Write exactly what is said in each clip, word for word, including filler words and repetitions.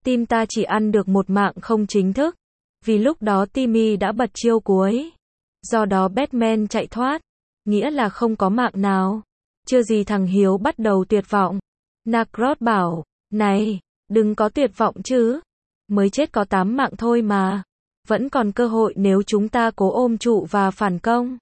Team ta chỉ ăn được một mạng không chính thức. Vì lúc đó Timmy đã bật chiêu cuối. Do đó Batman chạy thoát. Nghĩa là không có mạng nào. Chưa gì thằng Hiếu bắt đầu tuyệt vọng. Narcross bảo, này, đừng có tuyệt vọng chứ. Mới chết có tám mạng thôi mà. Vẫn còn cơ hội nếu chúng ta cố ôm trụ và phản công.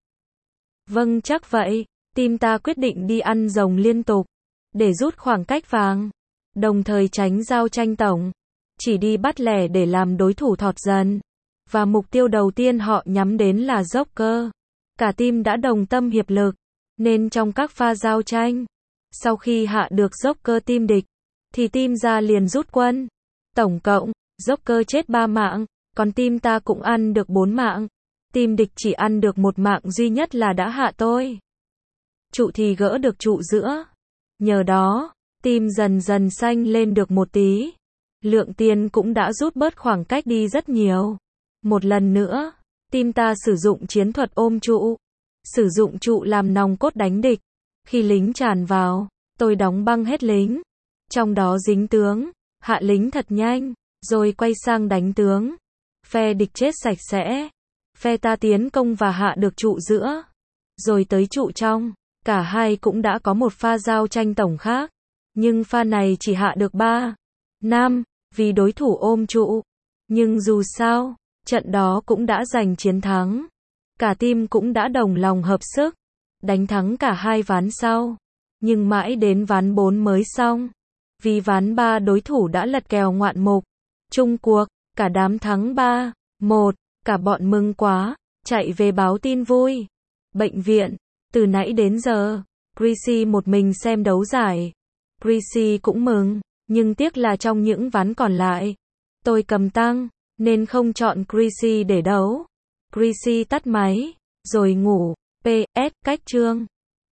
Vâng chắc vậy. Team ta quyết định đi ăn rồng liên tục. Để rút khoảng cách vàng. Đồng thời tránh giao tranh tổng. Chỉ đi bắt lẻ để làm đối thủ thọt dần. Và mục tiêu đầu tiên họ nhắm đến là Joker. Cả team đã đồng tâm hiệp lực. Nên trong các pha giao tranh, sau khi hạ được Joker team địch, thì team ra liền rút quân. Tổng cộng, Joker chết ba mạng, còn team ta cũng ăn được bốn mạng. Team địch chỉ ăn được một mạng duy nhất là đã hạ tôi. Trụ thì gỡ được trụ giữa. Nhờ đó, team dần dần xanh lên được một tí. Lượng tiền cũng đã rút bớt khoảng cách đi rất nhiều. Một lần nữa, team ta sử dụng chiến thuật ôm trụ. Sử dụng trụ làm nòng cốt đánh địch. Khi lính tràn vào, tôi đóng băng hết lính. Trong đó dính tướng, hạ lính thật nhanh, rồi quay sang đánh tướng. Phe địch chết sạch sẽ. Phe ta tiến công và hạ được trụ giữa. Rồi tới trụ trong. Cả hai cũng đã có một pha giao tranh tổng khác. Nhưng pha này chỉ hạ được ba, năm, vì đối thủ ôm trụ. Nhưng dù sao, trận đó cũng đã giành chiến thắng. Cả team cũng đã đồng lòng hợp sức. Đánh thắng cả hai ván sau. Nhưng mãi đến ván bốn mới xong. Vì ván ba đối thủ đã lật kèo ngoạn mục. Chung cuộc, cả đám thắng ba, một. Cả bọn mừng quá, chạy về báo tin vui. Bệnh viện, từ nãy đến giờ, Chrissy một mình xem đấu giải. Chrissy cũng mừng, nhưng tiếc là trong những ván còn lại, tôi cầm tăng, nên không chọn Chrissy để đấu. Chrissy tắt máy, rồi ngủ. pê ét, cách chương.